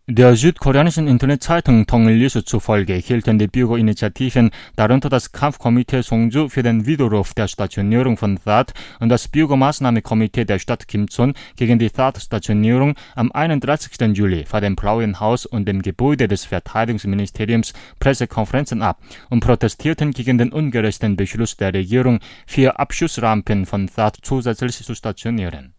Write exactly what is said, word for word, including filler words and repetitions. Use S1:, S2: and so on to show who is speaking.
S1: Der südkoreanischen Internetzeitung Tongil뉴스 zufolge hielten die Bürgerinitiativen, darunter das Kampfkomitee Songju für den Widerruf der Stationierung von T H A A D und das Bürgermaßnahmekomitee der Stadt Kimcheon gegen die T H A A D-Stationierung am einunddreißigsten Juli vor dem Blauen Haus und dem Gebäude des Verteidigungsministeriums Pressekonferenzen ab und protestierten gegen den ungerechten Beschluss der Regierung, vier Abschussrampen von T H A A D zusätzlich zu stationieren.